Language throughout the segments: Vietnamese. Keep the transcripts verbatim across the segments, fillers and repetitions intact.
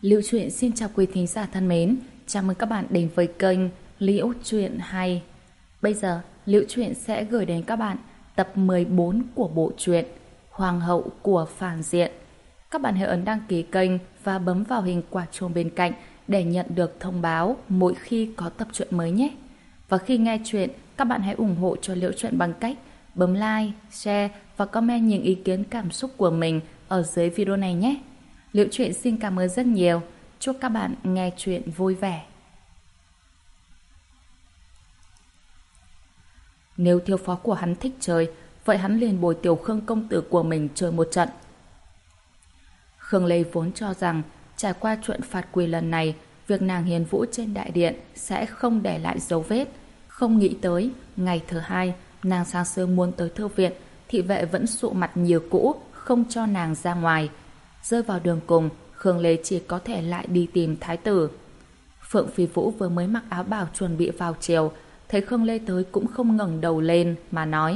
Liễu Chuyện xin chào quý thính giả thân mến, chào mừng các bạn đến với kênh Liễu Chuyện hay. Bây giờ, Liễu Chuyện sẽ gửi đến các bạn tập mười bốn của bộ truyện Hoàng hậu của phản diện. Các bạn hãy ấn đăng ký kênh và bấm vào hình quả chuông bên cạnh để nhận được thông báo mỗi khi có tập truyện mới nhé. Và khi nghe chuyện, các bạn hãy ủng hộ cho Liễu Chuyện bằng cách bấm like, share và comment những ý kiến cảm xúc của mình ở dưới video này nhé. Liễu Chuyện xin cảm ơn rất nhiều. Chúc các bạn nghe chuyện vui vẻ. Nếu thiếu phó của hắn thích chơi, vậy hắn liền bồi tiểu Khương công tử của mình chơi một trận. Khương Lê vốn cho rằng trải qua chuyện phạt quỳ lần này, việc nàng hiền vũ trên đại điện sẽ không để lại dấu vết. Không nghĩ tới, ngày thứ hai, nàng sáng sớm muốn tới thư viện, thị vệ vẫn sụ mặt như cũ, không cho nàng ra ngoài. Rơi vào đường cùng, Khương Lê chỉ có thể lại đi tìm thái tử. Phượng Phi Vũ vừa mới mặc áo bào chuẩn bị vào chiều, thấy Khương Lê tới cũng không ngẩng đầu lên mà nói: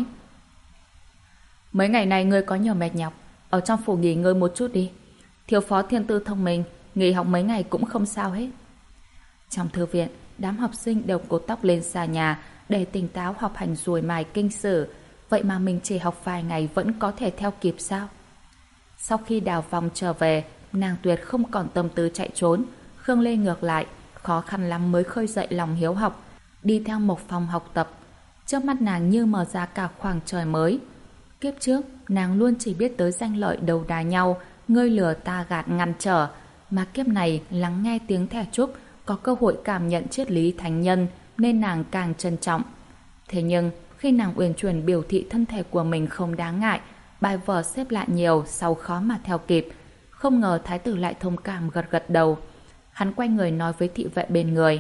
Mấy ngày này ngươi có nhiều mệt nhọc, ở trong phủ nghỉ ngơi một chút đi. Thiếu phó thiên tư thông minh, nghỉ học mấy ngày cũng không sao hết. Trong thư viện, đám học sinh đều cột tóc lên xà nhà để tỉnh táo học hành ruồi mài kinh sử. Vậy mà mình chỉ học vài ngày vẫn có thể theo kịp sao? Sau khi đào vòng trở về, nàng tuyệt không còn tâm tư chạy trốn. Khương Lê ngược lại, khó khăn lắm mới khơi dậy lòng hiếu học, đi theo một phòng học tập. Trước mắt nàng như mở ra cả khoảng trời mới. Kiếp trước, nàng luôn chỉ biết tới danh lợi đầu đá nhau, ngươi lừa ta gạt ngăn trở. Mà kiếp này lắng nghe tiếng thẻ trúc, có cơ hội cảm nhận triết lý thánh nhân, nên nàng càng trân trọng. Thế nhưng, khi nàng uyển chuyển biểu thị thân thể của mình không đáng ngại, bài vở xếp lại nhiều sau khó mà theo kịp. Không ngờ thái tử lại thông cảm gật gật đầu. Hắn quay người nói với thị vệ bên người: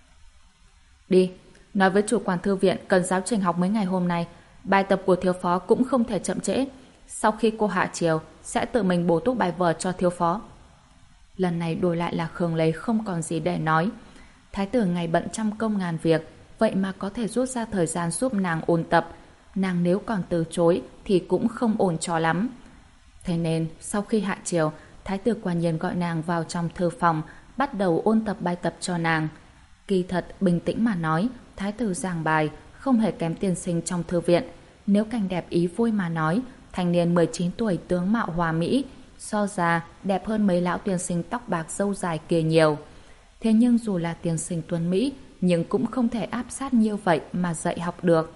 Đi, nói với chủ quản thư viện cần giáo trình học mấy ngày hôm nay. Bài tập của thiếu phó cũng không thể chậm trễ. Sau khi cô hạ chiều, sẽ tự mình bổ túc bài vở cho thiếu phó. Lần này đổi lại là Khương Lê không còn gì để nói. Thái tử ngày bận trăm công ngàn việc, vậy mà có thể rút ra thời gian giúp nàng ôn tập. Nàng nếu còn từ chối thì cũng không ổn cho lắm. Thế nên sau khi hạ chiều, thái tử quả nhiên gọi nàng vào trong thư phòng, bắt đầu ôn tập bài tập cho nàng. Kỳ thật bình tĩnh mà nói, thái tử giảng bài không hề kém tiên sinh trong thư viện. Nếu cảnh đẹp ý vui mà nói, thanh niên mười chín tuổi tướng mạo hòa mỹ, so ra đẹp hơn mấy lão tiên sinh tóc bạc râu dài kia nhiều. Thế nhưng dù là tiên sinh tuấn mỹ, nhưng cũng không thể áp sát như vậy mà dạy học được.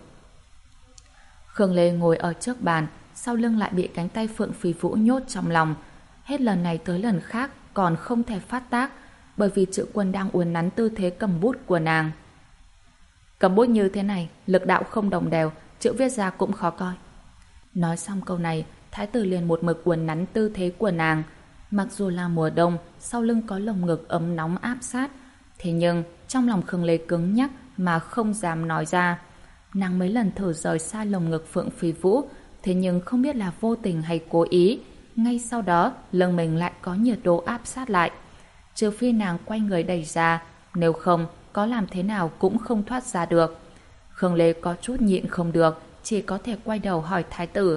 Khương Lê ngồi ở trước bàn, sau lưng lại bị cánh tay Phượng Phi Vũ nhốt trong lòng. Hết lần này tới lần khác còn không thể phát tác, bởi vì Trự Quân đang uốn nắn tư thế cầm bút của nàng. Cầm bút như thế này, lực đạo không đồng đều, chữ viết ra cũng khó coi. Nói xong câu này, thái tử liền một mực uốn nắn tư thế của nàng. Mặc dù là mùa đông, sau lưng có lồng ngực ấm nóng áp sát, thế nhưng trong lòng Khương Lê cứng nhắc mà không dám nói ra. Nàng mấy lần thử rời xa lồng ngực Phượng Phi Vũ, thế nhưng không biết là vô tình hay cố ý, ngay sau đó lưng mình lại có nhiệt độ áp sát lại. Trừ phi nàng quay người đẩy ra, nếu không có làm thế nào cũng không thoát ra được. Khương Lê có chút nhịn không được, chỉ có thể quay đầu hỏi thái tử: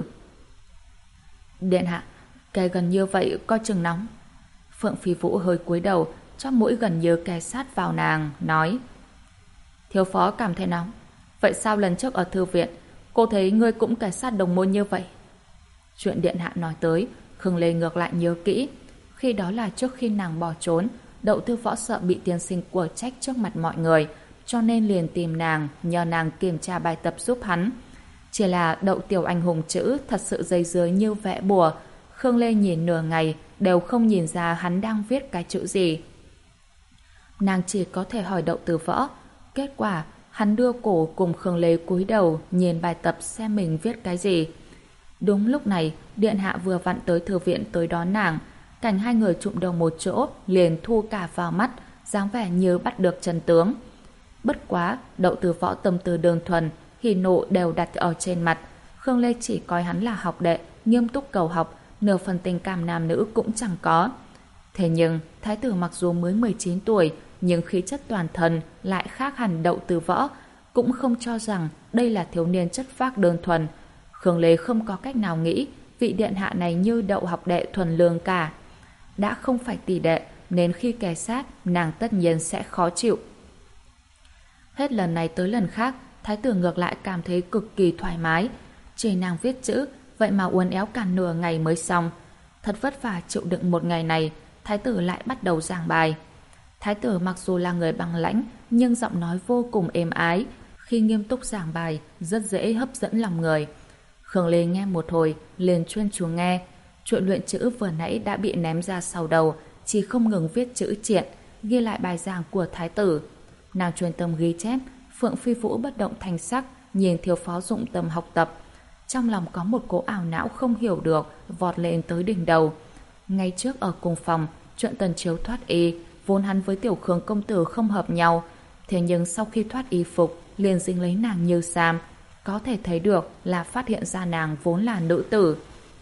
Điện hạ, kề gần như vậy coi chừng nóng. Phượng Phi Vũ hơi cúi đầu, chóp mũi gần như kề sát vào nàng, nói: Thiếu phó cảm thấy nóng. Vậy sao lần trước ở thư viện cô thấy ngươi cũng kề sát đồng môn như vậy? Chuyện điện hạ nói tới, Khương Lê ngược lại nhớ kỹ. Khi đó là trước khi nàng bỏ trốn, Đậu Tư Võ sợ bị tiên sinh của trách trước mặt mọi người, cho nên liền tìm nàng, nhờ nàng kiểm tra bài tập giúp hắn. Chỉ là Đậu tiểu anh hùng chữ thật sự dây dưa như vẽ bùa. Khương Lê nhìn nửa ngày đều không nhìn ra hắn đang viết cái chữ gì. Nàng chỉ có thể hỏi Đậu Tư Võ. Kết quả hắn đưa cổ cùng Khương Lê cúi đầu nhìn bài tập xem mình viết cái gì. Đúng lúc này, điện hạ vừa vặn tới thư viện tới đón nàng. Cảnh hai người chụm đầu một chỗ liền thu cả vào mắt, dáng vẻ như bắt được chân tướng. Bất quá, Đậu Tư Võ tâm tư đơn thuần, hỉ nộ đều đặt ở trên mặt. Khương Lê chỉ coi hắn là học đệ, nghiêm túc cầu học, nửa phần tình cảm nam nữ cũng chẳng có. Thế nhưng, thái tử mặc dù mới mười chín tuổi, nhưng khí chất toàn thân lại khác hẳn Đậu Tư Võ, cũng không cho rằng đây là thiếu niên chất phác đơn thuần. Khương Lê không có cách nào nghĩ vị điện hạ này như Đậu học đệ thuần lương cả. Đã không phải tỷ đệ, nên khi kề sát, nàng tất nhiên sẽ khó chịu. Hết lần này tới lần khác, thái tử ngược lại cảm thấy cực kỳ thoải mái. Chỉ nàng viết chữ, vậy mà uốn éo cả nửa ngày mới xong. Thật vất vả chịu đựng một ngày này, thái tử lại bắt đầu giảng bài. Thái tử mặc dù là người băng lãnh, nhưng giọng nói vô cùng êm ái. Khi nghiêm túc giảng bài, rất dễ hấp dẫn lòng người. Khương Lê nghe một hồi, liền chuyên chú nghe. Chuyện luyện chữ vừa nãy đã bị ném ra sau đầu, chỉ không ngừng viết chữ triện, ghi lại bài giảng của thái tử. Nàng chuyên tâm ghi chép, Phượng Phi Vũ bất động thanh sắc, nhìn thiếu phó dụng tâm học tập. Trong lòng có một cỗ ảo não không hiểu được, vọt lên tới đỉnh đầu. Ngay trước ở cùng phòng, chuyện Tần Chiếu thoát y, vốn hắn với Tiểu Khương công tử không hợp nhau. Thế nhưng sau khi thoát y phục, liền dính lấy nàng như Sam. Có thể thấy được là phát hiện ra nàng vốn là nữ tử.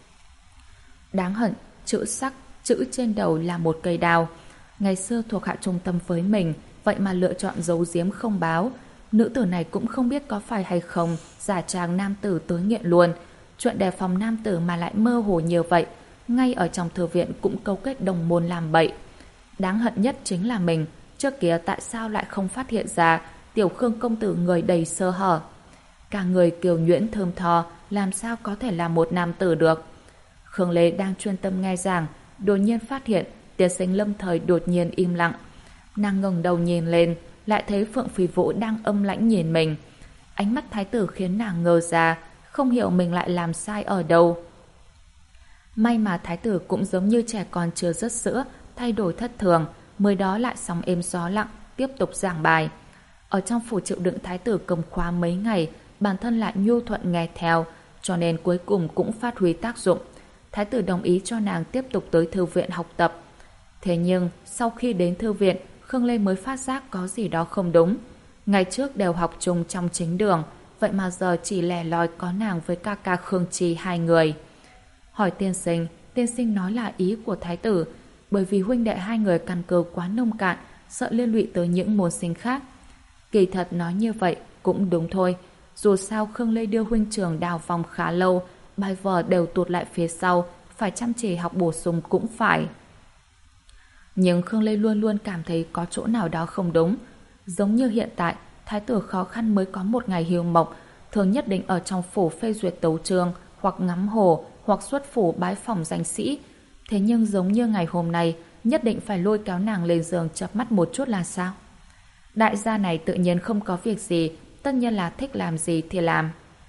Đáng hận, chữ sắc, chữ trên đầu là một cây đao. Ngày xưa thuộc hạ trung tâm với mình, vậy mà lựa chọn giấu giếm không báo. Nữ tử này cũng không biết có phải hay không, giả trang nam tử tới nghiện luôn. Chuyện đề phòng nam tử mà lại mơ hồ như vậy, ngay ở trong thư viện cũng câu kết đồng môn làm bậy. Đáng hận nhất chính là mình, trước kia tại sao lại không phát hiện ra Tiểu Khương công tử người đầy sơ hở. Cả người kiều nhuyễn thơm tho, làm sao có thể là một nam tử được. Khương Lê đang chuyên tâm nghe giảng, đột nhiên phát hiện tiên sinh Lâm Thời đột nhiên im lặng. Nàng ngẩng đầu nhìn lên, lại thấy Phượng Phi Vũ đang âm lãnh nhìn mình. Ánh mắt thái tử khiến nàng ngơ ra, không hiểu mình lại làm sai ở đâu. May mà thái tử cũng giống như trẻ con chưa rớt sữa, thay đổi thất thường, mới đó lại sóng êm gió lặng, tiếp tục giảng bài. Ở trong phủ chịu đựng thái tử cầm khóa mấy ngày, bản thân lại nhu thuận nghe theo, cho nên cuối cùng cũng phát huy tác dụng. Thái tử đồng ý cho nàng tiếp tục tới thư viện học tập. Thế nhưng, sau khi đến thư viện, Khương Lê mới phát giác có gì đó không đúng. Ngày trước đều học chung trong chính đường, vậy mà giờ chỉ lẻ loi có nàng với ca ca Khương Trì hai người. Hỏi tiên sinh, tiên sinh nói là ý của thái tử, bởi vì huynh đệ hai người căn cơ quá nông cạn, sợ liên lụy tới những môn sinh khác. Kỳ thật nói như vậy cũng đúng thôi. Dù sao Khương Lê đưa huynh trường đào vòng khá lâu, bài vở đều tụt lại phía sau, phải chăm chỉ học bổ sung cũng phải. Nhưng Khương Lê luôn luôn cảm thấy có chỗ nào đó không đúng. Giống như hiện tại, thái tử khó khăn mới có một ngày hưu mộc, thường nhất định ở trong phủ phê duyệt tấu chương, hoặc ngắm hồ, hoặc xuất phủ bái phỏng danh sĩ. Thế nhưng giống như ngày hôm nay, nhất định phải lôi kéo nàng lên giường chợp mắt một chút là sao? Đại gia này tự nhiên không có việc gì, tất nhiên là thích làm gì thì làm.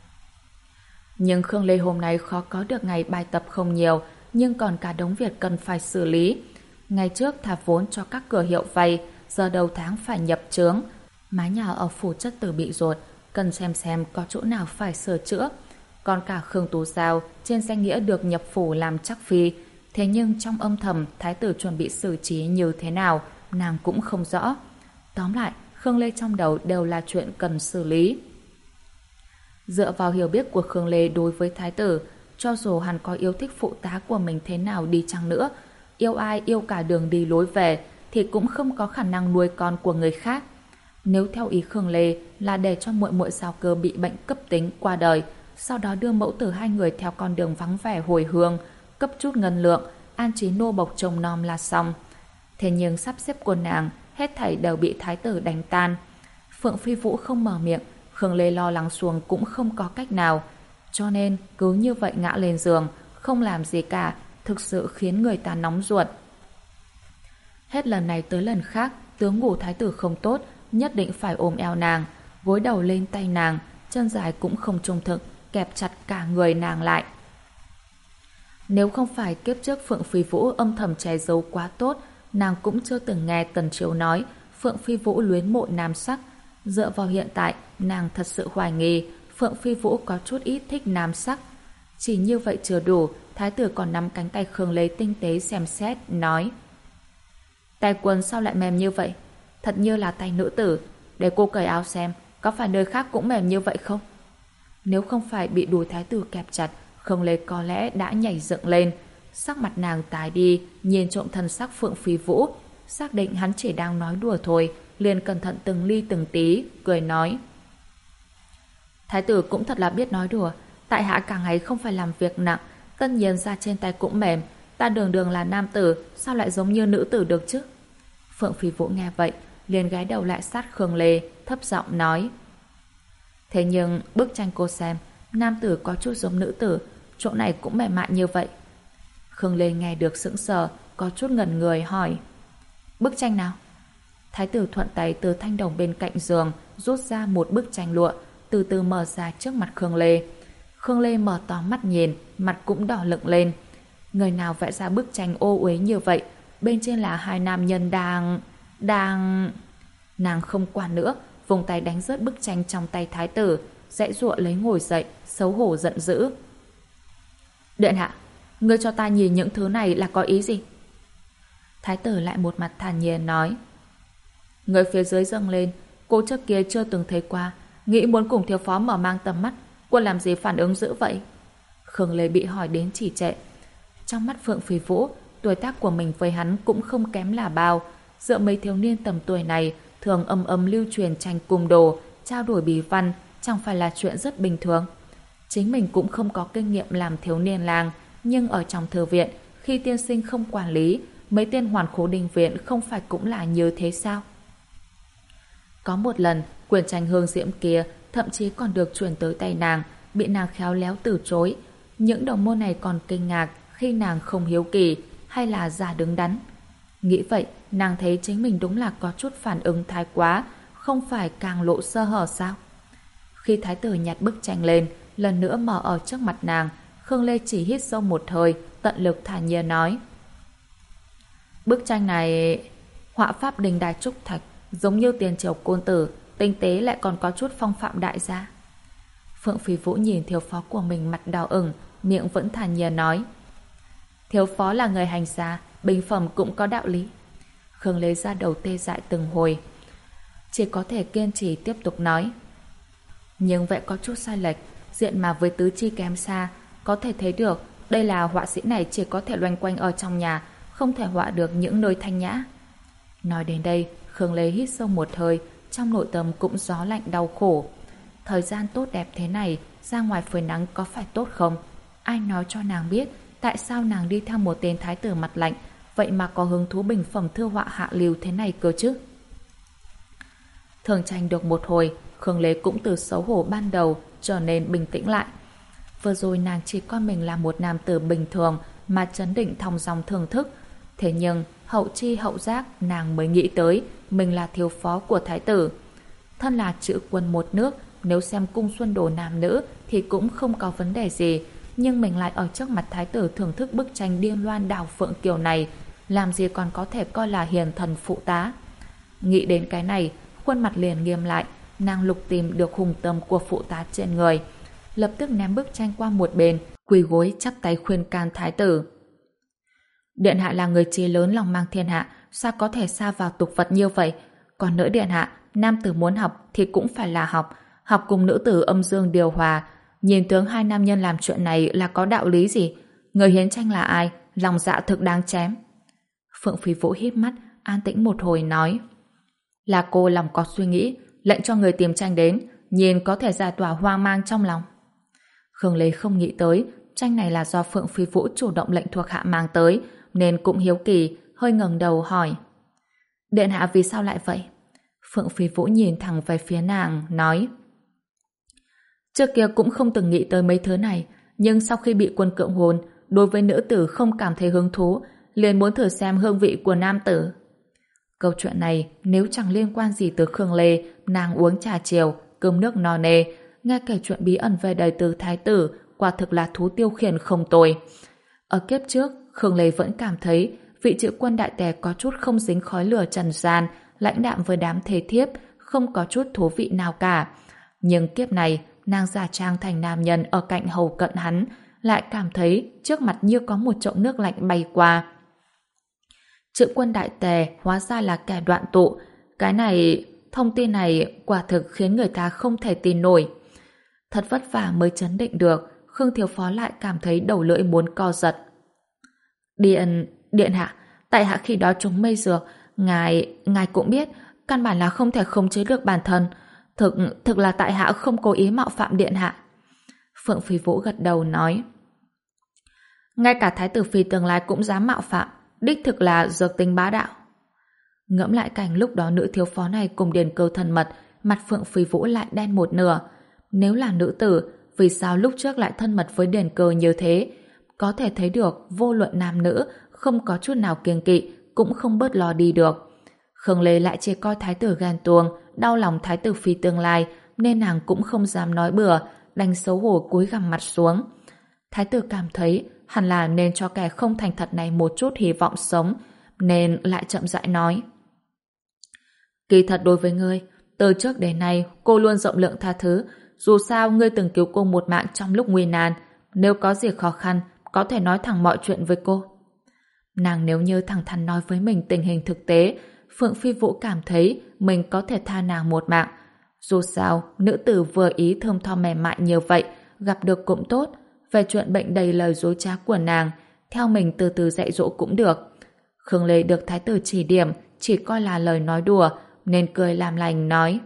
Nhưng Khương Lê hôm nay khó có được ngày bài tập không nhiều, nhưng còn cả đống việc cần phải xử lý. Ngày trước thả vốn cho các cửa hiệu vay, giờ đầu tháng phải nhập chướng. Mái nhà ở phủ chất tử bị rột, cần xem xem có chỗ nào phải sửa chữa. Còn cả Khương Tú Giao trên danh nghĩa được nhập phủ làm chắc phi, thế nhưng trong âm thầm thái tử chuẩn bị xử trí như thế nào, nàng cũng không rõ. Tóm lại, Khương Lê trong đầu đều là chuyện cần xử lý. Dựa vào hiểu biết của Khương Lê đối với thái tử, cho dù hắn có yêu thích phụ tá của mình thế nào đi chăng nữa, yêu ai yêu cả đường đi lối về, thì cũng không có khả năng nuôi con của người khác. Nếu theo ý Khương Lê là để cho muội muội Giao Cơ bị bệnh cấp tính qua đời, sau đó đưa mẫu tử hai người theo con đường vắng vẻ hồi hương, cấp chút ngân lượng, an trí nô bộc trông nom là xong. Thế nhưng sắp xếp của nàng hết thảy đều bị thái tử đánh tan. Phượng Phi Vũ không mở miệng, Khương Lê lo lắng xuống cũng không có cách nào, cho nên cứ như vậy ngã lên giường, không làm gì cả, thực sự khiến người ta nóng ruột. Hết lần này tới lần khác, tướng ngủ thái tử không tốt, nhất định phải ôm eo nàng, gối đầu lên tay nàng, chân dài cũng không trung thực, kẹp chặt cả người nàng lại. Nếu không phải kiếp trước Phượng Phi Vũ âm thầm che giấu quá tốt, nàng cũng chưa từng nghe Tần Chiếu nói Phượng Phi Vũ luyến mộ nam sắc. Dựa vào hiện tại, nàng thật sự hoài nghi Phượng Phi Vũ có chút ít thích nam sắc. Chỉ như vậy chưa đủ, thái tử còn nắm cánh tay Khương Lê tinh tế xem xét, nói: tay quần sao lại mềm như vậy? Thật như là tay nữ tử. Để cô cởi áo xem, có phải nơi khác cũng mềm như vậy không? Nếu không phải bị đùi thái tử kẹp chặt, Khương Lê có lẽ đã nhảy dựng lên. Sắc mặt nàng tái đi, nhìn trộm thân sắc Phượng Phi Vũ, xác định hắn chỉ đang nói đùa thôi, liền cẩn thận từng ly từng tí, cười nói: thái tử cũng thật là biết nói đùa. Tại hạ cả ngày không phải làm việc nặng, tất nhiên da trên tay cũng mềm. Ta đường đường là nam tử, sao lại giống như nữ tử được chứ? Phượng Phi Vũ nghe vậy, liền ghé đầu lại sát Khương Lê, thấp giọng nói. Thế nhưng bức tranh cô xem, nam tử có chút giống nữ tử, chỗ này cũng mềm mại như vậy. Khương Lê nghe được sững sờ, có chút ngẩn người hỏi. Bức tranh nào? Thái tử thuận tay từ thanh đồng bên cạnh giường rút ra một bức tranh lụa, từ từ mở ra trước mặt Khương Lê. Khương Lê mở to mắt nhìn, mặt cũng đỏ lựng lên. Người nào vẽ ra bức tranh ô uế như vậy? Bên trên là hai nam nhân đang... đang... Nàng không quản nữa, vùng tay đánh rớt bức tranh trong tay thái tử, giãy giụa lấy ngồi dậy, xấu hổ giận dữ. Điện hạ, ngươi cho ta nhìn những thứ này là có ý gì? Thái tử lại một mặt thản nhiên nói. Người phía dưới dâng lên, cô trước kia chưa từng thấy qua, nghĩ muốn cùng thiếu phó mở mang tầm mắt, cô làm gì phản ứng dữ vậy? Khương Lê bị hỏi đến chỉ trệ. Trong mắt Phượng Phi Vũ, tuổi tác của mình với hắn cũng không kém là bao. Dựa mấy thiếu niên tầm tuổi này thường âm âm lưu truyền tranh cung đồ, trao đổi bí văn, chẳng phải là chuyện rất bình thường. Chính mình cũng không có kinh nghiệm làm thiếu niên lang, nhưng ở trong thư viện, khi tiên sinh không quản lý, mấy tên hoàn khố đình viện không phải cũng là như thế sao? Có một lần, quyển tranh hương diễm kia thậm chí còn được chuyển tới tay nàng, bị nàng khéo léo từ chối. Những đồng môn này còn kinh ngạc khi nàng không hiếu kỳ hay là giả đứng đắn. Nghĩ vậy, nàng thấy chính mình đúng là có chút phản ứng thái quá, không phải càng lộ sơ hở sao? Khi thái tử nhặt bức tranh lên, lần nữa mở ở trước mặt nàng, Khương Lê chỉ hít sâu một hơi, tận lực thản nhiên nói. Bức tranh này... họa pháp đình đài trúc thạch, giống như tiền triều côn tử, tinh tế lại còn có chút phong phạm đại gia. Phượng Phi Vũ nhìn thiếu phó của mình mặt đỏ ửng, miệng vẫn thản nhiên nói. Thiếu phó là người hành gia, bình phẩm cũng có đạo lý. Khương Lê ra đầu tê dại từng hồi, chỉ có thể kiên trì tiếp tục nói. Nhưng vậy có chút sai lệch, diện mà với tứ chi kém xa, có thể thấy được đây là họa sĩ này chỉ có thể loanh quanh ở trong nhà, không thể họa được những nơi thanh nhã. Nói đến đây, Khương Lê hít sâu một hơi, trong nội tâm cũng gió lạnh đau khổ. Thời gian tốt đẹp thế này, ra ngoài phơi nắng có phải tốt không? Ai nói cho nàng biết tại sao nàng đi theo một tên thái tử mặt lạnh, vậy mà có hứng thú bình phẩm thư họa hạ lưu thế này cơ chứ? Thường tranh được một hồi, Khương Lê cũng từ xấu hổ ban đầu trở nên bình tĩnh lại. Vừa rồi nàng chỉ coi mình là một nam tử bình thường mà trấn định thong dong thưởng thức. Thế nhưng hậu chi hậu giác nàng mới nghĩ tới mình là thiếu phó của thái tử. Thân là chữ quân một nước, nếu xem cung xuân đồ nam nữ thì cũng không có vấn đề gì. Nhưng mình lại ở trước mặt thái tử thưởng thức bức tranh điên loan đào phượng kiều này, làm gì còn có thể coi là hiền thần phụ tá. Nghĩ đến cái này, khuôn mặt liền nghiêm lại, nàng lục tìm được hùng tâm của phụ tá trên người, lập tức ném bức tranh qua một bên, quỳ gối chắp tay khuyên can thái tử. Điện hạ là người trí lớn lòng mang thiên hạ, sao có thể sa vào tục vật như vậy? Còn nữa điện hạ, nam tử muốn học thì cũng phải là học, học cùng nữ tử âm dương điều hòa. Nhìn tướng hai nam nhân làm chuyện này là có đạo lý gì? Người hiến tranh là ai? Lòng dạ thực đáng chém. Phượng Phi Vũ híp mắt, an tĩnh một hồi nói. Là cô lòng có suy nghĩ, lệnh cho người tìm tranh đến, nhìn có thể giải tỏa hoang mang trong lòng. Khương Lê không nghĩ tới, tranh này là do Phượng Phi Vũ chủ động lệnh thuộc hạ mang tới, nên cũng hiếu kỳ, hơi ngẩng đầu hỏi. Điện hạ vì sao lại vậy? Phượng Phi Vũ nhìn thẳng về phía nàng, nói. Trước kia cũng không từng nghĩ tới mấy thứ này, nhưng sau khi bị quân cưỡng hôn, đối với nữ tử không cảm thấy hứng thú, liền muốn thử xem hương vị của nam tử. Câu chuyện này nếu chẳng liên quan gì tới Khương Lê, nàng uống trà chiều, cơm nước no nê, nghe kể chuyện bí ẩn về đời từ thái tử, quả thực là thú tiêu khiển không tồi. Ở kiếp trước, Khương Lê vẫn cảm thấy vị chữ quân đại tề có chút không dính khói lửa trần gian, lãnh đạm với đám thế thiếp, không có chút thú vị nào cả. Nhưng kiếp này, nàng giả trang thành nam nhân ở cạnh hầu cận hắn, lại cảm thấy trước mặt như có một chậu nước lạnh bay qua. Chữ quân đại tề hóa ra là kẻ đoạn tụ. Cái này, thông tin này quả thực khiến người ta không thể tin nổi. Thật vất vả mới chấn định được, Khương thiếu phó lại cảm thấy đầu lưỡi muốn co giật. Điện, điện hạ, tại hạ khi đó trúng mây dược, ngài, ngài cũng biết, căn bản là không thể khống chế được bản thân. Thực, thực là tại hạ không cố ý mạo phạm điện hạ. Phượng Phi Vũ gật đầu nói. Ngay cả thái tử phi tương lai cũng dám mạo phạm, đích thực là dược tính bá đạo. Ngẫm lại cảnh lúc đó nữ thiếu phó này cùng Điền Cơ thân mật, mặt Phượng Phi Vũ lại đen một nửa. Nếu là nữ tử, vì sao lúc trước lại thân mật với Điền Cơ như thế? Có thể thấy được vô luận nam nữ không có chút nào kiêng kỵ, cũng không bớt lo đi được. Khương Lê lại chỉ coi thái tử ghen tuông, đau lòng thái tử phi tương lai, nên nàng cũng không dám nói bừa, đành xấu hổ cúi gằm mặt xuống. Thái tử cảm thấy hẳn là nên cho kẻ không thành thật này một chút hy vọng sống, nên lại chậm rãi nói. Kỳ thật đối với ngươi, từ trước đến nay cô luôn rộng lượng tha thứ, dù sao ngươi từng cứu cô một mạng trong lúc nguy nan, nếu có gì khó khăn, có thể nói thẳng mọi chuyện với cô. Nàng nếu như thẳng thắn nói với mình tình hình thực tế, Phượng Phi Vũ cảm thấy mình có thể tha nàng một mạng. Dù sao, nữ tử vừa ý thơm tho mềm mại như vậy, gặp được cũng tốt. Về chuyện bệnh đầy lời dối trá của nàng, theo mình từ từ dạy dỗ cũng được. Khương Lê được thái tử chỉ điểm, chỉ coi là lời nói đùa, nên cười làm lành nói.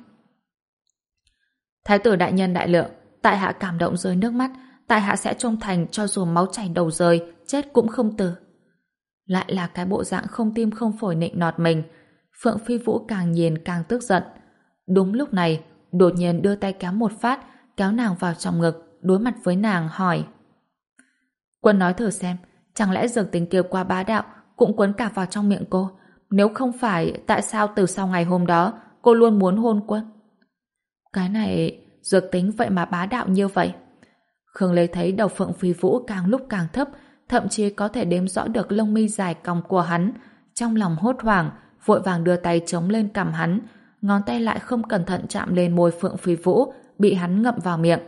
Thái tử đại nhân đại lượng, tại hạ cảm động rơi nước mắt, tại hạ sẽ trung thành cho dù máu chảy đầu rơi, chết cũng không từ. Lại là cái bộ dạng không tim không phổi nịnh nọt mình. Phượng Phi Vũ càng nhìn càng tức giận. Đúng lúc này, đột nhiên đưa tay kéo một phát, kéo nàng vào trong ngực, đối mặt với nàng hỏi. Quân nói thử xem, chẳng lẽ dược tính kia qua bá đạo cũng quấn cả vào trong miệng cô? Nếu không phải, tại sao từ sau ngày hôm đó cô luôn muốn hôn Quân? Cái này, dược tính vậy mà bá đạo như vậy. Khương Lê thấy đầu Phượng Phi Vũ càng lúc càng thấp, thậm chí có thể đếm rõ được lông mi dài cong của hắn. Trong lòng hốt hoảng, vội vàng đưa tay chống lên cằm hắn, ngón tay lại không cẩn thận chạm lên môi Phượng Phi Vũ, bị hắn ngậm vào miệng.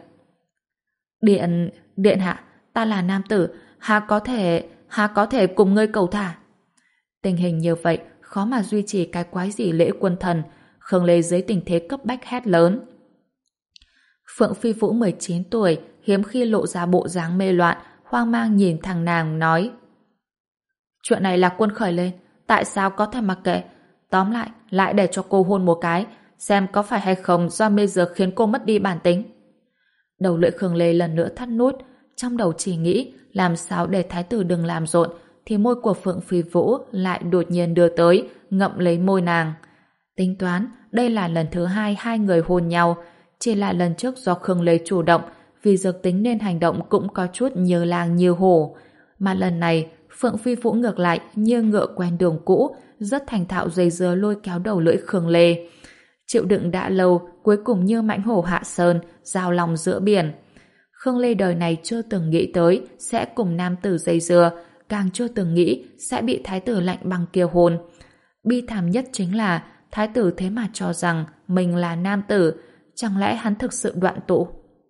Điện, điện hạ, ta là nam tử, há có thể, há có thể cùng ngươi cầu thả. Tình hình như vậy, khó mà duy trì cái quái gì lễ quân thần. Khương Lê dưới tình thế cấp bách hét lớn. Phượng Phi Vũ mười chín tuổi, hiếm khi lộ ra bộ dáng mê loạn, hoang mang nhìn thằng nàng nói. Chuyện này là Quân khởi lên, tại sao có thể mặc kệ? Tóm lại, lại để cho cô hôn một cái, xem có phải hay không do mê dược khiến cô mất đi bản tính. Đầu lưỡi Khương Lê lần nữa thắt nút, trong đầu chỉ nghĩ làm sao để thái tử đừng làm rộn, thì môi của Phượng Phi Vũ lại đột nhiên đưa tới, ngậm lấy môi nàng. Tính toán, đây là lần thứ hai hai người hôn nhau, chỉ là lần trước do Khương Lê chủ động, vì dược tính nên hành động cũng có chút như lang như hổ. Mà lần này, Phượng Phi Vũ ngược lại như ngựa quen đường cũ, rất thành thạo dây dưa lôi kéo đầu lưỡi Khương Lê. Chịu đựng đã lâu, cuối cùng như mãnh hổ hạ sơn, giao lòng giữa biển. Khương Lê đời này chưa từng nghĩ tới sẽ cùng nam tử dây dưa, càng chưa từng nghĩ sẽ bị thái tử lạnh băng kia hôn. Bi thảm nhất chính là thái tử thế mà cho rằng mình là nam tử, chẳng lẽ hắn thực sự đoạn tụ?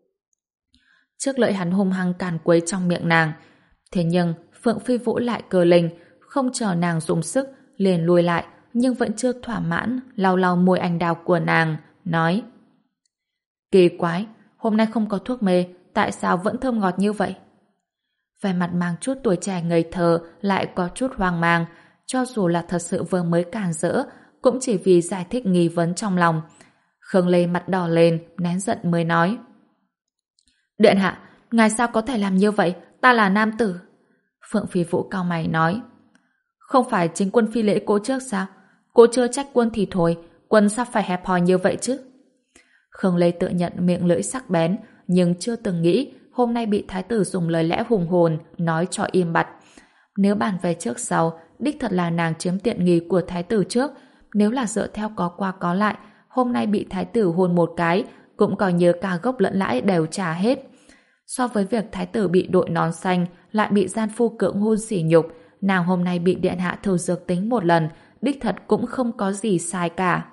Trước lợi hắn hung hăng càn quấy trong miệng nàng. Thế nhưng Phượng Phi Vũ lại cờ linh, không chờ nàng dùng sức, liền lùi lại, nhưng vẫn chưa thỏa mãn, lau lau môi anh đào của nàng, nói. Kỳ quái, hôm nay không có thuốc mê, tại sao vẫn thơm ngọt như vậy? Vẻ mặt mang chút tuổi trẻ ngây thơ, lại có chút hoang mang, cho dù là thật sự vừa mới càn rỡ, cũng chỉ vì giải thích nghi vấn trong lòng. Khương Lê mặt đỏ lên, nén giận mới nói. Điện hạ, ngài sao có thể làm như vậy? Ta là nam tử. Phượng Phi Vũ cau mày nói. Không phải chính Quân phi lễ cố trước sao? Cô chưa trách Quân thì thôi, Quân sao phải hẹp hòi như vậy chứ? Khương Lê tự nhận miệng lưỡi sắc bén, nhưng chưa từng nghĩ hôm nay bị thái tử dùng lời lẽ hùng hồn nói cho im bặt. Nếu bàn về trước sau, đích thật là nàng chiếm tiện nghi của thái tử trước. Nếu là dựa theo có qua có lại, hôm nay bị thái tử hôn một cái, cũng coi như cả gốc lẫn lãi đều trả hết. So với việc thái tử bị đội nón xanh, lại bị gian phu cưỡng hôn sỉ nhục, nàng hôm nay bị điện hạ thử dược tính một lần, đích thật cũng không có gì sai cả.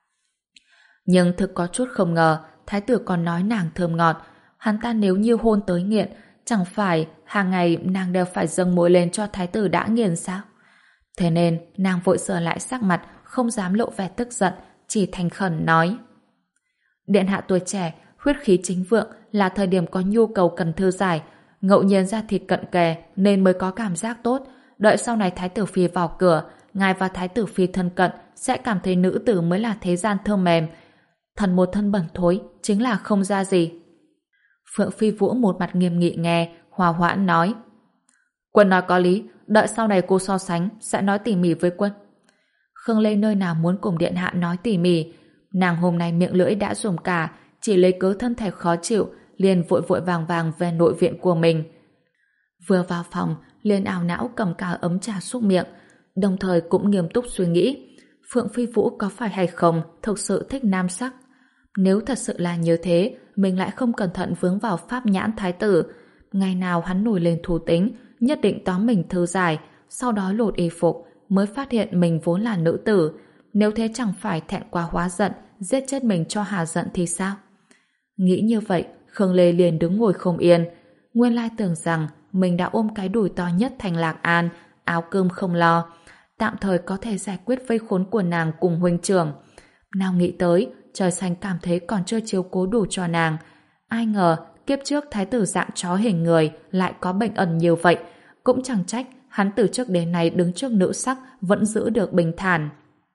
Nhưng thực có chút không ngờ, thái tử còn nói nàng thơm ngọt. Hắn ta nếu như hôn tới nghiện, chẳng phải hàng ngày nàng đều phải dâng môi lên cho thái tử đã nghiền sao? Thế nên nàng vội sửa lại sắc mặt, không dám lộ vẻ tức giận, chỉ thành khẩn nói. Điện hạ tuổi trẻ, huyết khí chính vượng, là thời điểm có nhu cầu cần thư giải, ngẫu nhiên ra thịt cận kề nên mới có cảm giác tốt. Đợi sau này thái tử phi vào cửa, ngài và thái tử phi thân cận sẽ cảm thấy nữ tử mới là thế gian thơm mềm. Thần một thân bẩn thối chính là không ra gì. Phượng Phi Vũ một mặt nghiêm nghị nghe, hòa hoãn nói. Quân nói có lý, đợi sau này cô so sánh sẽ nói tỉ mỉ với Quân. Khương Lê nơi nào muốn cùng điện hạ nói tỉ mỉ. Nàng hôm nay miệng lưỡi đã dùng cả, chỉ lấy cớ thân thể khó chịu, liền vội vội vàng vàng về nội viện của mình. Vừa vào phòng, liền ảo não cầm cả ấm trà xúc miệng, đồng thời cũng nghiêm túc suy nghĩ, Phượng Phi Vũ có phải hay không thực sự thích nam sắc? Nếu thật sự là như thế, mình lại không cẩn thận vướng vào pháp nhãn thái tử. Ngày nào hắn nổi lên thú tính, nhất định tóm mình thư giải, sau đó lột y phục, mới phát hiện mình vốn là nữ tử. Nếu thế chẳng phải thẹn quá hóa giận, giết chết mình cho hà giận thì sao? Nghĩ như vậy, Khương Lê liền đứng ngồi không yên. Nguyên lai tưởng rằng mình đã ôm cái đùi to nhất thành Lạc An, áo cơm không lo, tạm thời có thể giải quyết vây khốn của nàng cùng huynh trưởng. Nào nghĩ tới, trời xanh cảm thấy còn chưa chiếu cố đủ cho nàng. Ai ngờ, kiếp trước thái tử dạng chó hình người lại có bệnh ẩn nhiều vậy. Cũng chẳng trách, hắn từ trước đến nay đứng trước nữ sắc vẫn giữ được bình thản.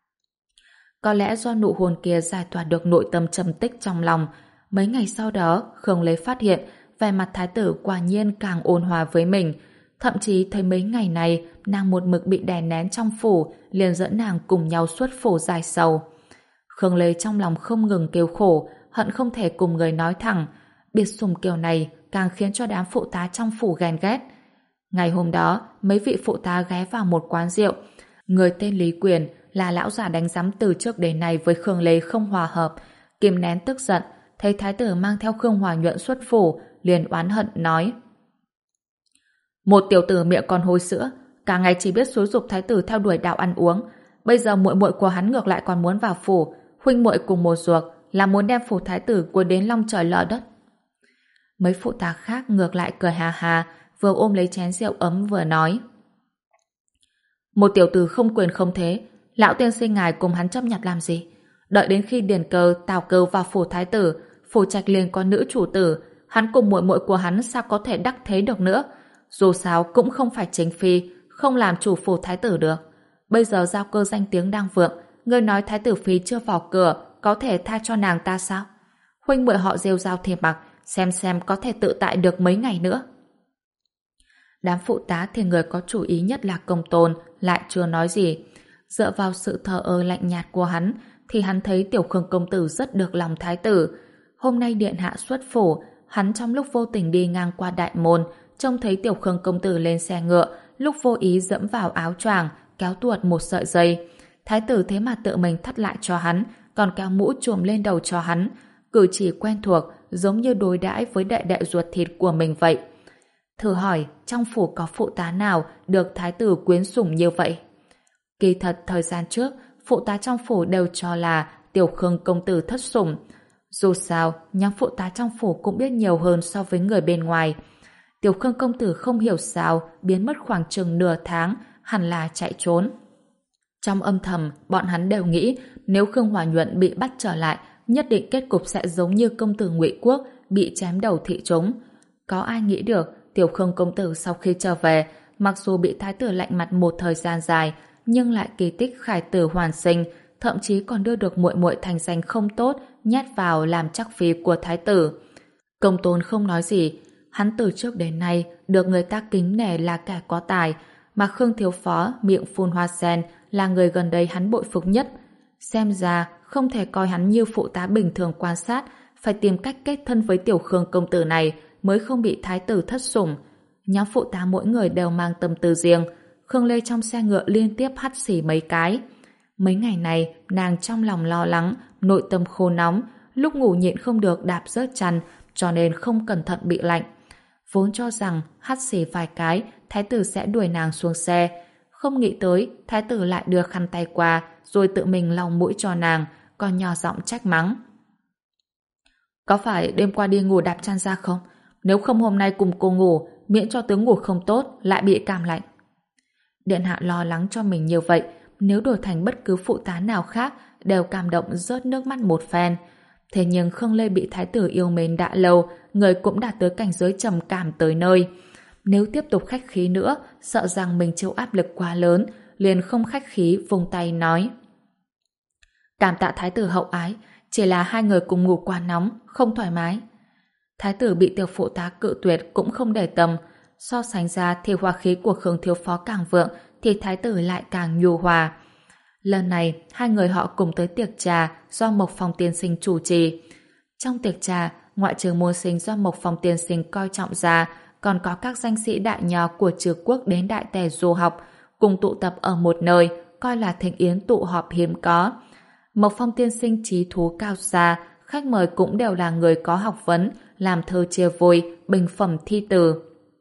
Có lẽ do nụ hôn kia giải tỏa được nội tâm trầm tích trong lòng. Mấy ngày sau đó, Khương Lê phát hiện vẻ mặt thái tử quả nhiên càng ôn hòa với mình. Thậm chí thấy mấy ngày này nàng một mực bị đè nén trong phủ, liền dẫn nàng cùng nhau xuất phủ giải sầu. Khương Lê trong lòng không ngừng kêu khổ, hận không thể cùng người nói thẳng. Biệt sủng kiểu này càng khiến cho đám phụ tá trong phủ ghen ghét. Ngày hôm đó, mấy vị phụ tá ghé vào một quán rượu. Người tên Lý Quyền là lão già đánh giám từ trước đến nay với Khương Lê không hòa hợp, kìm nén tức giận, thấy thái tử mang theo Khương Hòa Nhuận xuất phủ, liền oán hận nói: một tiểu tử miệng còn hôi sữa, cả ngày chỉ biết xúi giục thái tử theo đuổi đạo ăn uống, bây giờ muội muội của hắn ngược lại còn muốn vào phủ, huynh muội cùng một ruột, là muốn đem phủ thái tử cuốn đến long trời lở đất. Mấy phụ tá khác ngược lại cười hà hà, vừa ôm lấy chén rượu ấm vừa nói: một tiểu tử không quyền không thế, lão tiên sinh ngài cùng hắn chấp nhặt làm gì? Đợi đến khi Điền Cơ, Tào Cơ vào phủ thái tử, phủ trạch liền có nữ chủ tử, hắn cùng muội muội của hắn sao có thể đắc thế được nữa? Dù sao cũng không phải chính phi, không làm chủ phủ thái tử được. Bây giờ Giao Cơ danh tiếng đang vượng, ngươi nói thái tử phi chưa vào cửa, có thể tha cho nàng ta sao? Huynh muội họ rêu rao thì mặc, xem xem có thể tự tại được mấy ngày nữa. Đám phụ tá thì người có chủ ý nhất là Công Tôn lại chưa nói gì. Dựa vào sự thờ ơ lạnh nhạt của hắn, thì hắn thấy Tiểu Khương công tử rất được lòng thái tử. Hôm nay điện hạ xuất phủ, hắn trong lúc vô tình đi ngang qua đại môn, trông thấy Tiểu Khương công tử lên xe ngựa, lúc vô ý dẫm vào áo choàng, kéo tuột một sợi dây. Thái tử thế mà tự mình thắt lại cho hắn, còn kéo mũ trùm lên đầu cho hắn, cử chỉ quen thuộc, giống như đối đãi với đệ đệ ruột thịt của mình vậy. Thử hỏi, trong phủ có phụ tá nào được thái tử quyến sủng như vậy? Kỳ thật thời gian trước, phụ tá trong phủ đều cho là Tiểu Khương công tử thất sủng. Dù sao, nhóm phụ tá trong phủ cũng biết nhiều hơn so với người bên ngoài. Tiểu Khương công tử không hiểu sao biến mất khoảng chừng nửa tháng, hẳn là chạy trốn. Trong âm thầm, bọn hắn đều nghĩ nếu Khương Hòa Nhuận bị bắt trở lại, nhất định kết cục sẽ giống như công tử Ngụy Quốc bị chém đầu thị trúng. Có ai nghĩ được Tiểu Khương công tử sau khi trở về, mặc dù bị thái tử lạnh mặt một thời gian dài, nhưng lại kỳ tích khải tử hoàn sinh, thậm chí còn đưa được muội muội thành danh không tốt nhét vào làm chắc phi của thái tử. Công Tôn không nói gì, hắn từ trước đến nay được người ta kính nể là kẻ có tài, mà Khương thiếu phó miệng phun hoa sen là người gần đây hắn bội phục nhất. Xem ra không thể coi hắn như phụ tá bình thường quan sát, phải tìm cách kết thân với Tiểu Khương công tử này mới không bị thái tử thất sủng. Nhóm phụ tá mỗi người đều mang tâm tư riêng. Khương Lê trong xe ngựa liên tiếp hắt xì mấy cái. Mấy ngày này nàng trong lòng lo lắng, nội tâm khô nóng, lúc ngủ nhịn không được đạp rớt chăn, cho nên không cẩn thận bị lạnh. Vốn cho rằng hắt xì vài cái thái tử sẽ đuổi nàng xuống xe, không nghĩ tới thái tử lại đưa khăn tay qua rồi tự mình lau mũi cho nàng, còn nhỏ giọng trách mắng: có phải đêm qua đi ngủ đạp chăn ra không? Nếu không hôm nay cùng cô ngủ, miễn cho tướng ngủ không tốt lại bị cảm lạnh. Điện hạ lo lắng cho mình như vậy, nếu đổi thành bất cứ phụ tá nào khác đều cảm động rớt nước mắt một phen. Thế nhưng Khương Lê bị thái tử yêu mến đã lâu, người cũng đạt tới cảnh giới trầm cảm tới nơi. Nếu tiếp tục khách khí nữa, sợ rằng mình chịu áp lực quá lớn, liền không khách khí vung tay nói: cảm tạ thái tử hậu ái, chỉ là hai người cùng ngủ quá nóng, không thoải mái. Thái tử bị tiểu phụ tá cự tuyệt cũng không để tâm. So sánh ra thì hòa khí của Khương thiếu phó càng vượng, thì thái tử lại càng nhu hòa. Lần này, hai người họ cùng tới tiệc trà do Mộc Phong tiên sinh chủ trì. Trong tiệc trà, ngoại trừ môn sinh do Mộc Phong tiên sinh coi trọng ra, còn có các danh sĩ đại nho của Trừ Quốc đến Đại Tề du học, cùng tụ tập ở một nơi, coi là thịnh yến tụ họp hiếm có. Mộc Phong tiên sinh trí thú cao xa, khách mời cũng đều là người có học vấn, làm thơ chia vui, bình phẩm thi từ.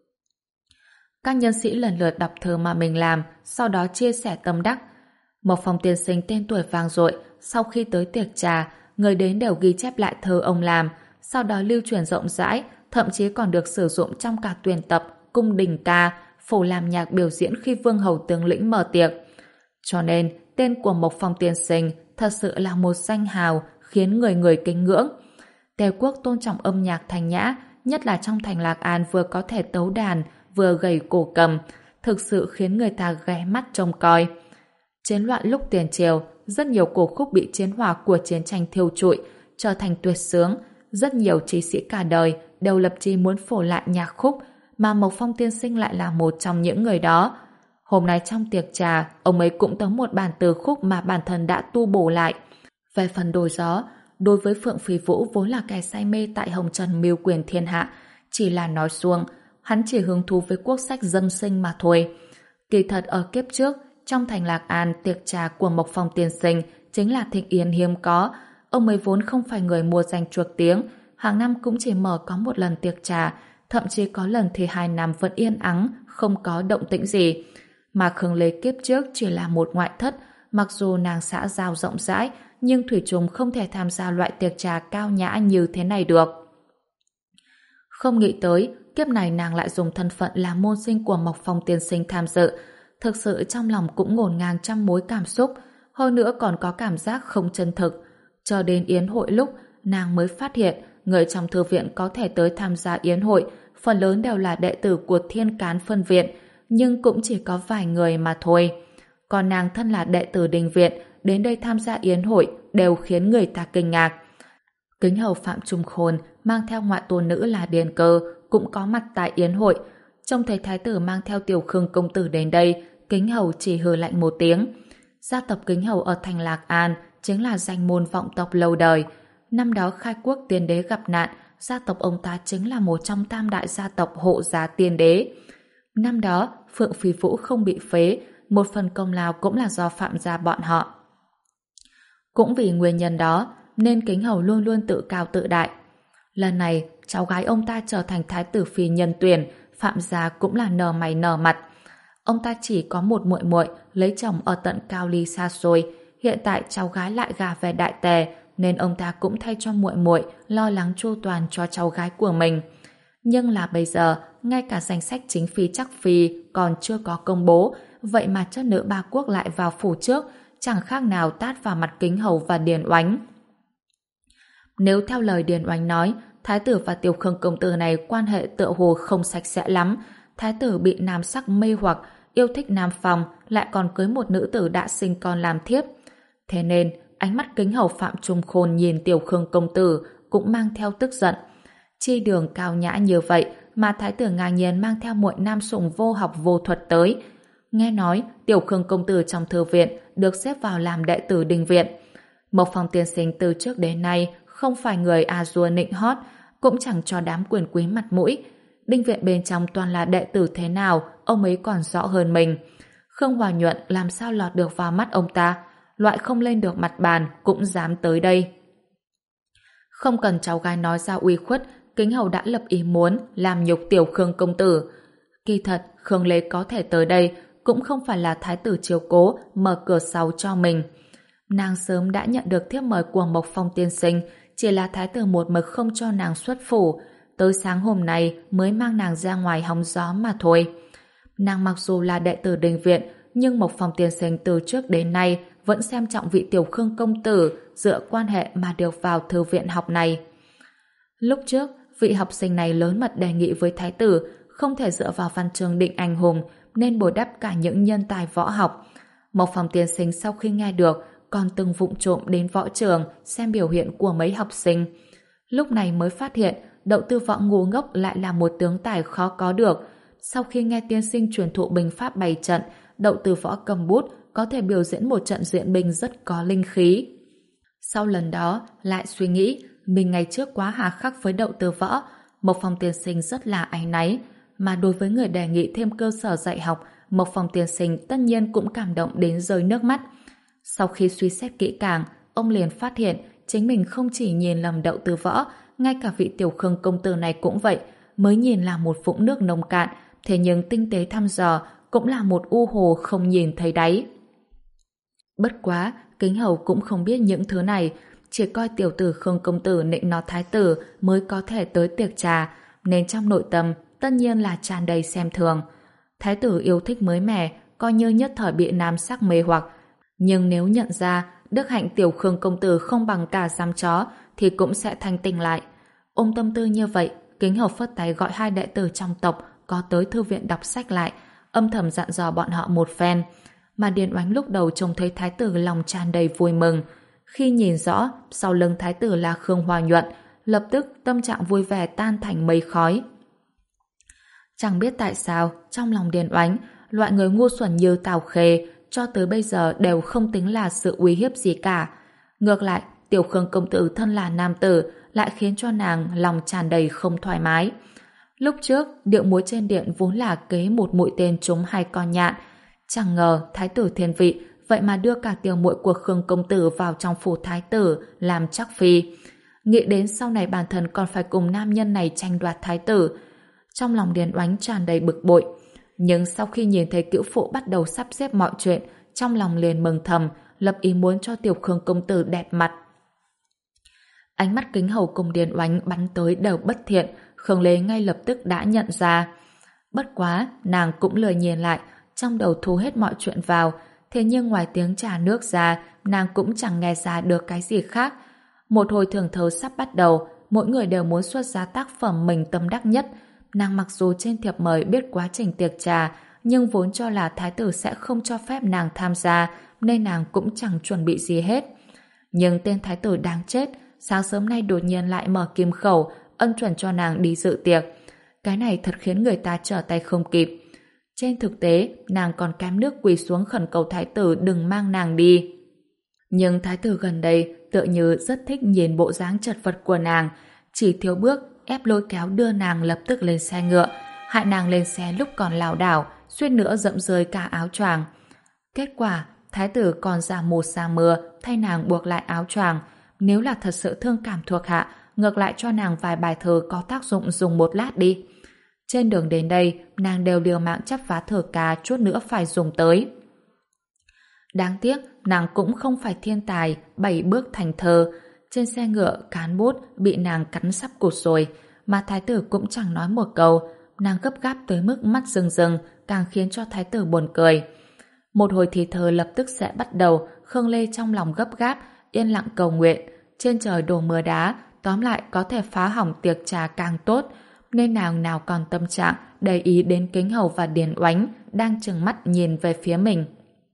Các nhân sĩ lần lượt đọc thơ mà mình làm, sau đó chia sẻ tâm đắc. Mộc Phong tiên sinh tên tuổi vang dội, sau khi tới tiệc trà, người đến đều ghi chép lại thơ ông làm, sau đó lưu truyền rộng rãi, thậm chí còn được sử dụng trong cả tuyển tập, cung đình ca, phổ làm nhạc biểu diễn khi vương hầu tướng lĩnh mở tiệc. Cho nên, tên của Mộc Phong tiên sinh thật sự là một danh hào khiến người người kính ngưỡng. Tề quốc tôn trọng âm nhạc thanh nhã, nhất là trong thành Lạc An vừa có thể tấu đàn, vừa gảy cổ cầm, thực sự khiến người ta ghé mắt trông coi. Chiến loạn lúc tiền triều, rất nhiều cổ khúc bị chiến hỏa của chiến tranh thiêu trụi, trở thành tuyệt sướng. Rất nhiều trí sĩ cả đời đều lập chí muốn phổ lại nhạc khúc, mà Mộc Phong tiên sinh lại là một trong những người đó. Hôm nay trong tiệc trà, ông ấy cũng tấu một bản từ khúc mà bản thân đã tu bổ lại. Về phần đồi gió, đối với Phượng Phi Vũ vốn là kẻ say mê tại hồng trần mưu quyền thiên hạ, chỉ là nói suông, hắn chỉ hứng thú với quốc sách dân sinh mà thôi. Kỳ thật ở kiếp trước, trong thành Lạc An, tiệc trà của Mộc Phong tiên sinh chính là thịnh yến hiếm có. Ông ấy vốn không phải người mua danh chuộc tiếng, hàng năm cũng chỉ mở có một lần tiệc trà, thậm chí có lần thì hai năm vẫn yên ắng, không có động tĩnh gì. Mà Khương Lê kiếp trước chỉ là một ngoại thất, mặc dù nàng xã giao rộng rãi, nhưng thủy chung không thể tham gia loại tiệc trà cao nhã như thế này được. Không nghĩ tới, kiếp này nàng lại dùng thân phận là môn sinh của Mộc Phong tiên sinh tham dự, thực sự trong lòng cũng ngổn ngang trăm mối cảm xúc, hơn nữa còn có cảm giác không chân thực. Cho đến yến hội lúc, nàng mới phát hiện người trong thư viện có thể tới tham gia yến hội, phần lớn đều là đệ tử của Thiên Cán phân viện, nhưng cũng chỉ có vài người mà thôi. Còn nàng thân là đệ tử đình viện, đến đây tham gia yến hội đều khiến người ta kinh ngạc. Kính hầu Phạm Trung Khôn mang theo ngoại tôn nữ là Điền Cơ cũng có mặt tại yến hội. Trông thấy thái tử mang theo Tiểu Khương công tử đến đây, Kính hầu chỉ hừ lạnh một tiếng. Gia tộc Kính hầu ở thành Lạc An chính là danh môn vọng tộc lâu đời. Năm đó khai quốc tiên đế gặp nạn, gia tộc ông ta chính là một trong tam đại gia tộc hộ giá tiên đế. Năm đó, Phượng Phi Vũ không bị phế, một phần công lao cũng là do Phạm gia bọn họ. Cũng vì nguyên nhân đó, nên Kính hầu luôn luôn tự cao tự đại. Lần này, cháu gái ông ta trở thành thái tử phi nhân tuyển, Phạm gia cũng là nở mày nở mặt. Ông ta chỉ có một muội muội lấy chồng ở tận Cao Ly xa xôi, hiện tại cháu gái lại gả về Đại Tề, nên ông ta cũng thay cho muội muội lo lắng chu toàn cho cháu gái của mình. Nhưng là bây giờ, ngay cả danh sách chính phi chắc phi còn chưa có công bố, vậy mà chất nữ ba quốc lại vào phủ trước, chẳng khác nào tát vào mặt Kính hầu và Điền Oánh. Nếu theo lời Điền Oánh nói, thái tử và Tiểu Khương công tử này quan hệ tựa hồ không sạch sẽ lắm. Thái tử bị nam sắc mê hoặc, yêu thích nam phong, lại còn cưới một nữ tử đã sinh con làm thiếp. Thế nên, ánh mắt Kính hầu Phạm Trung Khôn nhìn Tiểu Khương công tử cũng mang theo tức giận. Chi đường cao nhã như vậy mà thái tử ngang nhiên mang theo muội nam sủng vô học vô thuật tới. Nghe nói, Tiểu Khương công tử trong thư viện được xếp vào làm đệ tử đình viện. Mộc Phong tiên sinh từ trước đến nay không phải người à dua nịnh hót, cũng chẳng cho đám quyền quý mặt mũi. Đinh viện bên trong toàn là đệ tử thế nào, ông ấy còn rõ hơn mình. Khương Hòa Nhuận làm sao lọt được vào mắt ông ta, loại không lên được mặt bàn cũng dám tới đây. Không cần cháu gái nói ra uy khuất, Kính hầu đã lập ý muốn làm nhục Tiểu Khương công tử. Kỳ thật, Khương Lê có thể tới đây cũng không phải là thái tử chiếu cố mở cửa sau cho mình. Nàng sớm đã nhận được thiếp mời của Mộc Phong tiên sinh, chỉ là thái tử một mực không cho nàng xuất phủ, tới sáng hôm nay mới mang nàng ra ngoài hóng gió mà thôi. Nàng mặc dù là đệ tử đình viện, nhưng Mộc Phong tiên sinh từ trước đến nay vẫn xem trọng vị Tiểu Khương công tử, dựa quan hệ mà được vào thư viện học này. Lúc trước, vị học sinh này lớn mật đề nghị với thái tử không thể dựa vào văn chương định anh hùng, nên bồi đắp cả những nhân tài võ học. Mộc Phong tiên sinh sau khi nghe được còn từng vụng trộm đến võ trường xem biểu hiện của mấy học sinh. Lúc này mới phát hiện Đậu Tư Võ ngu ngốc lại là một tướng tài khó có được. Sau khi nghe tiên sinh truyền thụ binh pháp bày trận, Đậu Tư Võ cầm bút có thể biểu diễn một trận duyện binh rất có linh khí. Sau lần đó, lại suy nghĩ mình ngày trước quá hà khắc với Đậu Từ Võ, Mộc Phong tiên sinh rất là áy náy, mà đối với người đề nghị thêm cơ sở dạy học, Mộc Phong tiên sinh tất nhiên cũng cảm động đến rơi nước mắt. Sau khi suy xét kỹ càng, ông liền phát hiện chính mình không chỉ nhìn lầm Đậu Từ Võ, ngay cả vị Tiểu Khương công tử này cũng vậy, mới nhìn là một vũng nước nông cạn, thế nhưng tinh tế thăm dò cũng là một u hồ không nhìn thấy đáy. Bất quá, Kính Hầu cũng không biết những thứ này, chỉ coi tiểu tử Khương công tử nịnh nó thái tử mới có thể tới tiệc trà, nên trong nội tâm tất nhiên là tràn đầy xem thường. Thái tử yêu thích mới mẻ, coi như nhất thời bị nam sắc mê hoặc, nhưng nếu nhận ra đức hạnh tiểu Khương công tử không bằng cả giám chó thì cũng sẽ thanh tỉnh lại. Ôm tâm tư như vậy, Kính Hầu phất tay gọi hai đệ tử trong tộc có tới thư viện đọc sách lại, âm thầm dặn dò bọn họ một phen. Mà Điền Oánh lúc đầu trông thấy thái tử lòng tràn đầy vui mừng. Khi nhìn rõ sau lưng thái tử là Khương Hoa Nhuận, lập tức tâm trạng vui vẻ tan thành mây khói. Chẳng biết tại sao, trong lòng Điền Oánh, loại người ngu xuẩn như Tào Khê cho tới bây giờ đều không tính là sự uy hiếp gì cả. Ngược lại, tiểu Khương công tử thân là nam tử lại khiến cho nàng lòng tràn đầy không thoải mái. Lúc trước, điệu múa trên điện vốn là kế một mũi tên trúng hai con nhạn. Chẳng ngờ thái tử thiên vị vậy mà đưa cả tiểu muội của Khương công tử vào trong phủ thái tử làm chắc phi. Nghĩ đến sau này bản thân còn phải cùng nam nhân này tranh đoạt thái tử, trong lòng Điền Oánh tràn đầy bực bội. Nhưng sau khi nhìn thấy cữu phụ bắt đầu sắp xếp mọi chuyện, trong lòng liền mừng thầm, lập ý muốn cho tiểu Khương công tử đẹp mặt. Ánh mắt Kính Hầu cùng Điền Oánh bắn tới đều bất thiện, Khương Lê ngay lập tức đã nhận ra. Bất quá, nàng cũng lười nhìn lại, trong đầu thu hết mọi chuyện vào, thế nhưng ngoài tiếng trà nước ra, nàng cũng chẳng nghe ra được cái gì khác. Một hồi thưởng thớ sắp bắt đầu, mỗi người đều muốn xuất ra tác phẩm mình tâm đắc nhất. Nàng mặc dù trên thiệp mời biết quá trình tiệc trà, nhưng vốn cho là thái tử sẽ không cho phép nàng tham gia, nên nàng cũng chẳng chuẩn bị gì hết. Nhưng tên thái tử đáng chết, sáng sớm nay đột nhiên lại mở kim khẩu, ân chuẩn cho nàng đi dự tiệc. Cái này thật khiến người ta trở tay không kịp. Trên thực tế, nàng còn kém nước quỳ xuống khẩn cầu thái tử đừng mang nàng đi. Nhưng thái tử gần đây tựa như rất thích nhìn bộ dáng chật vật của nàng, chỉ thiếu bước ép lôi kéo đưa nàng lập tức lên xe ngựa, hại nàng lên xe lúc còn lảo đảo, suýt nữa dẫm rơi cả áo choàng. Kết quả, thái tử còn giả một sa mưa thay nàng buộc lại áo choàng. Nếu là thật sự thương cảm thuộc hạ, ngược lại cho nàng vài bài thơ có tác dụng dùng một lát đi. Trên đường đến đây, nàng đều liều mạng chắp vá thở ca chút nữa phải dùng tới. Đáng tiếc, nàng cũng không phải thiên tài, bảy bước thành thơ. Trên xe ngựa, cán bút bị nàng cắn sắp cụt rồi, mà thái tử cũng chẳng nói một câu. Nàng gấp gáp tới mức mắt rưng rưng, càng khiến cho thái tử buồn cười. Một hồi thì thơ lập tức sẽ bắt đầu, Khương Lê trong lòng gấp gáp, yên lặng cầu nguyện. Trên trời đổ mưa đá, tóm lại có thể phá hỏng tiệc trà càng tốt, nên nàng nào còn tâm trạng để ý đến Kính Hầu và Điền Oánh đang trừng mắt nhìn về phía mình.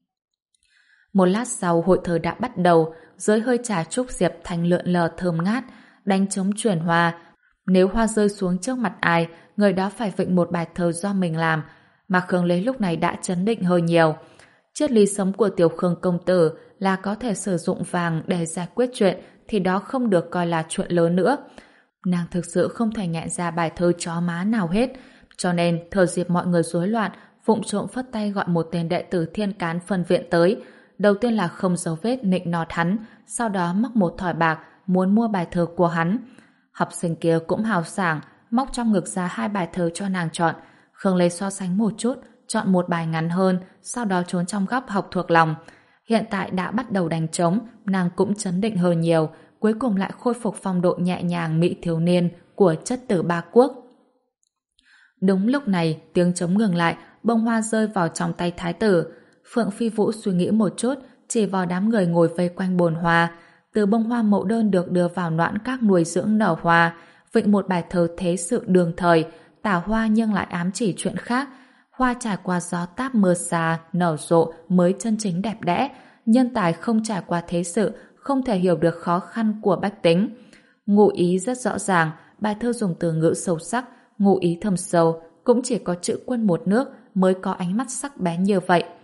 Một lát sau hội thơ đã bắt đầu, dưới hơi trà trúc diệp thành lượn lờ thơm ngát, đánh trống chuyển hoa. Nếu hoa rơi xuống trước mặt ai, người đó phải vịnh một bài thơ do mình làm, mà Khương Lê lúc này đã chấn định hơi nhiều. Triết lý sống của tiểu Khương công tử là có thể sử dụng vàng để giải quyết chuyện, thì đó không được coi là chuyện lớn nữa. Nàng thực sự không thể nhẹ ra bài thơ chó má nào hết, cho nên thừa dịp mọi người rối loạn, vụng trộm phất tay gọi một tên đệ tử thiên cán phân viện tới. Đầu tiên là không dấu vết nịnh nọt hắn, sau đó móc một thỏi bạc muốn mua bài thơ của hắn. Học sinh kia cũng hào sảng, móc trong ngực ra hai bài thơ cho nàng chọn. Khương Lê so sánh một chút, chọn một bài ngắn hơn, sau đó trốn trong góc học thuộc lòng. Hiện tại đã bắt đầu đánh trống, nàng cũng chấn định hơn nhiều, cuối cùng lại khôi phục phong độ nhẹ nhàng mỹ thiếu niên của chất tử ba quốc. Đúng lúc này, tiếng trống ngừng lại, bông hoa rơi vào trong tay thái tử. Phượng Phi Vũ suy nghĩ một chút, chỉ vào đám người ngồi vây quanh bồn hoa. Từ bông hoa mẫu đơn được đưa vào noãn các nuôi dưỡng nở hoa, vịnh một bài thơ thế sự đương thời, tả hoa nhưng lại ám chỉ chuyện khác. Hoa trải qua gió táp mưa xa, nở rộ mới chân chính đẹp đẽ. Nhân tài không trải qua thế sự, không thể hiểu được khó khăn của bách tính. Ngụ ý rất rõ ràng, bài thơ dùng từ ngữ sâu sắc, ngụ ý thâm sâu, cũng chỉ có chữ quân một nước mới có ánh mắt sắc bén như vậy.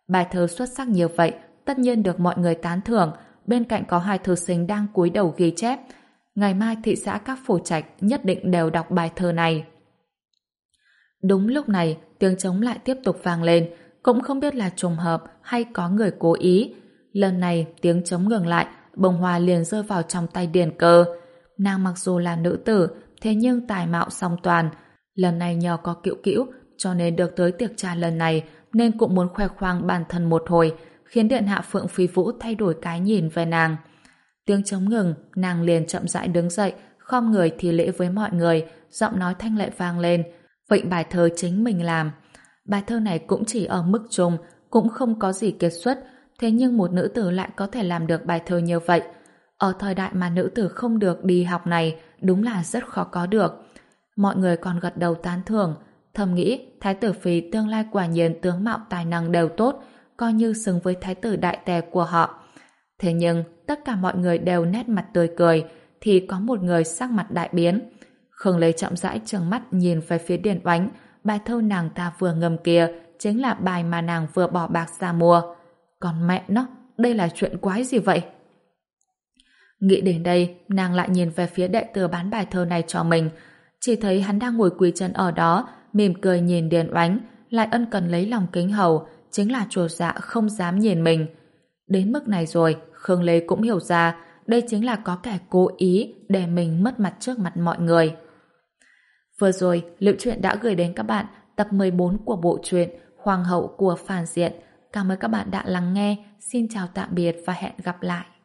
Bài thơ xuất sắc như vậy, tất nhiên được mọi người tán thưởng, bên cạnh có hai thư sinh đang cúi đầu ghi chép. Ngày mai thị xã các phủ trạch nhất định đều đọc bài thơ này. Đúng lúc này, tiếng trống lại tiếp tục vang lên, cũng không biết là trùng hợp hay có người cố ý. Lần này tiếng trống ngừng lại, bông hoa liền rơi vào trong tay Điền Cơ. Nàng mặc dù là nữ tử, thế nhưng tài mạo song toàn. Lần này nhờ có Cữu Cữu, cho nên được tới tiệc trà lần này, nên cũng muốn khoe khoang bản thân một hồi, khiến điện hạ Phượng Phi Vũ thay đổi cái nhìn về nàng. Tiếng trống ngừng, nàng liền chậm rãi đứng dậy, khom người thi lễ với mọi người, giọng nói thanh lệ vang lên. Vậy bài thơ chính mình làm. Bài thơ này cũng chỉ ở mức trung, cũng không có gì kiệt xuất, thế nhưng một nữ tử lại có thể làm được bài thơ như vậy. Ở thời đại mà nữ tử không được đi học này, đúng là rất khó có được. Mọi người còn gật đầu tán thưởng, thầm nghĩ Thái tử Phi tương lai quả nhiên tướng mạo tài năng đều tốt, coi như xứng với thái tử đại tề của họ. Thế nhưng tất cả mọi người đều nét mặt tươi cười, thì có một người sắc mặt đại biến. Khương Lê chậm rãi trừng mắt nhìn về phía Điền Oánh, bài thơ nàng ta vừa ngâm kia chính là bài mà nàng vừa bỏ bạc ra mua. Còn mẹ nó, đây là chuyện quái gì vậy? Nghĩ đến đây, nàng lại nhìn về phía đệ tử bán bài thơ này cho mình, chỉ thấy hắn đang ngồi quỳ chân ở đó, mỉm cười nhìn Điền Oánh, lại ân cần lấy lòng kính hầu, chính là chột dạ không dám nhìn mình. Đến mức này rồi, Khương Lê cũng hiểu ra, đây chính là có kẻ cố ý để mình mất mặt trước mặt mọi người. Vừa rồi, Liệu Chuyện đã gửi đến các bạn tập mười bốn của bộ truyện Hoàng hậu của phản diện. Cảm ơn các bạn đã lắng nghe. Xin chào tạm biệt và hẹn gặp lại.